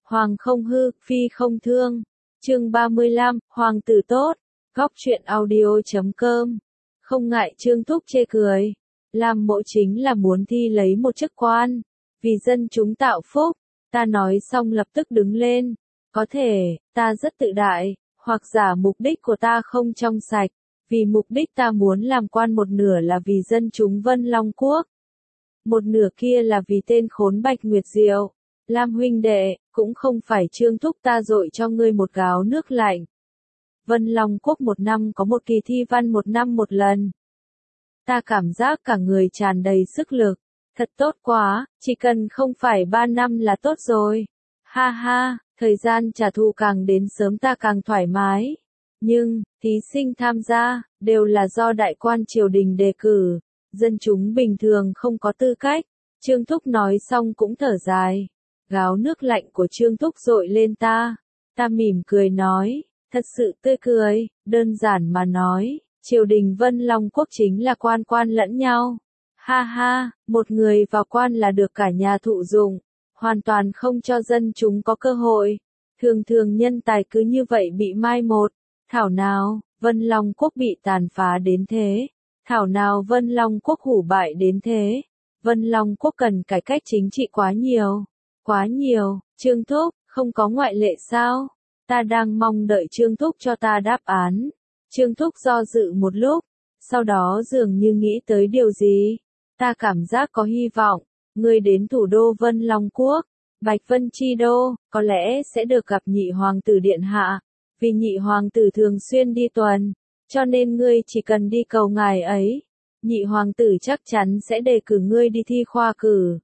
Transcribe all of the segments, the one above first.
Hoàng không hư, phi không thương. Chương 35, Hoàng tử tốt. Góc truyện audio.com. Không ngại Trương Thúc chê cười. Làm mộ chính là muốn thi lấy một chức quan. Vì dân chúng tạo phúc. Ta nói xong lập tức đứng lên. Có thể, ta rất tự đại, hoặc giả mục đích của ta không trong sạch. Vì mục đích ta muốn làm quan một nửa là vì dân chúng Vân Long Quốc. Một nửa kia là vì tên khốn Bạch Nguyệt Diệu. Lam huynh đệ, cũng không phải Trương Thúc ta dội cho ngươi một gáo nước lạnh. Vân Long Quốc một năm có một kỳ thi văn một năm một lần. Ta cảm giác cả người tràn đầy sức lực. Thật tốt quá, chỉ cần không phải 3 năm là tốt rồi. Ha ha, thời gian trả thù càng đến sớm ta càng thoải mái. Nhưng, thí sinh tham gia, đều là do đại quan triều đình đề cử. Dân chúng bình thường không có tư cách. Trương Thúc nói xong cũng thở dài. Gáo nước lạnh của Trương Thúc dội lên ta. Ta mỉm cười nói, thật sự tươi cười, đơn giản mà nói, triều đình Vân Long Quốc chính là quan quan lẫn nhau. Ha ha, một người vào quan là được cả nhà thụ dụng, hoàn toàn không cho dân chúng có cơ hội. Thường thường nhân tài cứ như vậy bị mai một. Thảo nào, Vân Long Quốc bị tàn phá đến thế. Thảo nào Vân Long Quốc hủ bại đến thế. Vân Long Quốc cần cải cách chính trị quá nhiều. Quá nhiều, Trương Thúc, không có ngoại lệ sao? Ta đang mong đợi Trương Thúc cho ta đáp án. Trương Thúc do dự một lúc, sau đó dường như nghĩ tới điều gì. Ta cảm giác có hy vọng, ngươi đến thủ đô Vân Long Quốc, Bạch Vân Chi Đô, có lẽ sẽ được gặp nhị hoàng tử điện hạ. Vì nhị hoàng tử thường xuyên đi tuần, cho nên ngươi chỉ cần đi cầu ngài ấy. Nhị hoàng tử chắc chắn sẽ đề cử ngươi đi thi khoa cử.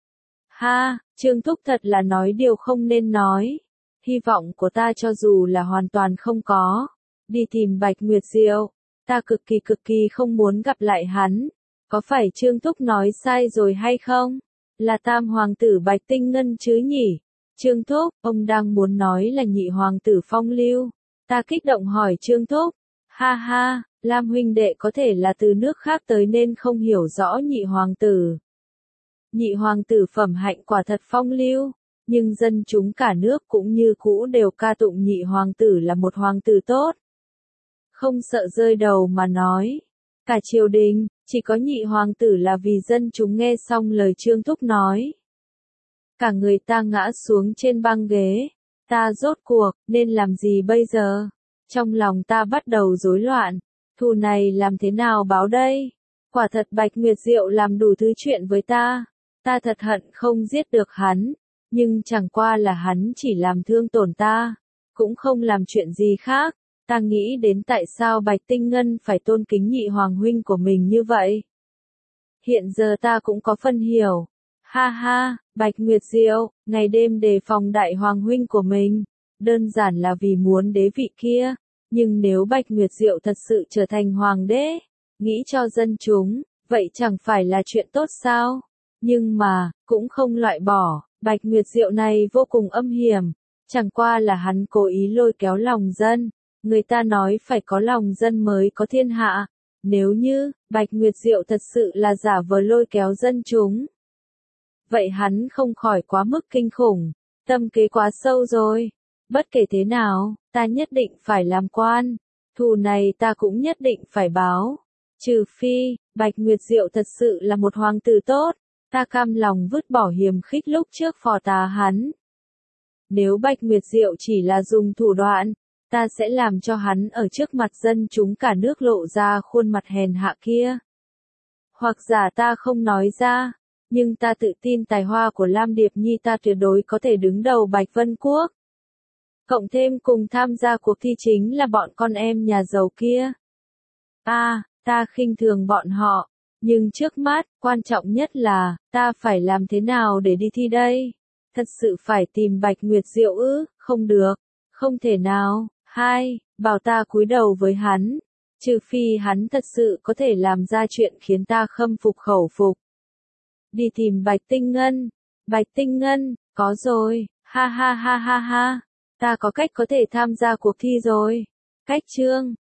Ha, Trương Thúc thật là nói điều không nên nói. Hy vọng của ta cho dù là hoàn toàn không có. Đi tìm Bạch Nguyệt Diệu. Ta cực kỳ không muốn gặp lại hắn. Có phải Trương Thúc nói sai rồi hay không? Là tam hoàng tử Bạch Tinh Ngân chứ nhỉ? Trương Thúc, ông đang muốn nói là nhị hoàng tử Phong Lưu. Ta kích động hỏi Trương Thúc. Ha ha, Lam huynh đệ có thể là từ nước khác tới nên không hiểu rõ nhị hoàng tử. Nhị hoàng tử phẩm hạnh quả thật phong lưu, nhưng dân chúng cả nước cũng như cũ đều ca tụng nhị hoàng tử là một hoàng tử tốt. Không sợ rơi đầu mà nói. Cả triều đình, chỉ có nhị hoàng tử là vì dân chúng nghe xong lời Trương Thúc nói. Cả người ta ngã xuống trên băng ghế. Ta rốt cuộc, nên làm gì bây giờ? Trong lòng ta bắt đầu rối loạn. Thù này làm thế nào báo đây? Quả thật Bạch Nguyệt Diệu làm đủ thứ chuyện với ta. Ta thật hận không giết được hắn. Nhưng chẳng qua là hắn chỉ làm thương tổn ta. Cũng không làm chuyện gì khác. Ta nghĩ đến tại sao Bạch Tinh Ngân phải tôn kính nhị hoàng huynh của mình như vậy. Hiện giờ ta cũng có phân hiểu. Ha ha, Bạch Nguyệt Diệu, ngày đêm đề phòng đại hoàng huynh của mình. Đơn giản là vì muốn đế vị kia. Nhưng nếu Bạch Nguyệt Diệu thật sự trở thành hoàng đế, nghĩ cho dân chúng, vậy chẳng phải là chuyện tốt sao? Nhưng mà, cũng không loại bỏ, Bạch Nguyệt Diệu này vô cùng âm hiểm. Chẳng qua là hắn cố ý lôi kéo lòng dân. Người ta nói phải có lòng dân mới có thiên hạ. Nếu như, Bạch Nguyệt Diệu thật sự là giả vờ lôi kéo dân chúng. Vậy hắn không khỏi quá mức kinh khủng. Tâm kế quá sâu rồi. Bất kể thế nào, ta nhất định phải làm quan. Thù này ta cũng nhất định phải báo. Trừ phi, Bạch Nguyệt Diệu thật sự là một hoàng tử tốt. Ta cam lòng vứt bỏ hiềm khích lúc trước phò tá hắn. Nếu Bạch Nguyệt Diệu chỉ là dùng thủ đoạn, ta sẽ làm cho hắn ở trước mặt dân chúng cả nước lộ ra khuôn mặt hèn hạ kia. Hoặc giả ta không nói ra, nhưng ta tự tin tài hoa của Lam Điệp Nhi ta tuyệt đối có thể đứng đầu Bạch Vân Quốc. Cộng thêm cùng tham gia cuộc thi chính là bọn con em nhà giàu kia. Ta khinh thường bọn họ. Nhưng trước mắt, quan trọng nhất là, ta phải làm thế nào để đi thi đây? Thật sự phải tìm Bạch Nguyệt Diệu ư? Không được. Không thể nào. Bảo ta cúi đầu với hắn. Trừ phi hắn thật sự có thể làm ra chuyện khiến ta khâm phục khẩu phục. Đi tìm Bạch Tinh Ngân. Bạch Tinh Ngân, có rồi. Ha ha ha ha ha. Ta có cách có thể tham gia cuộc thi rồi. Cách chương.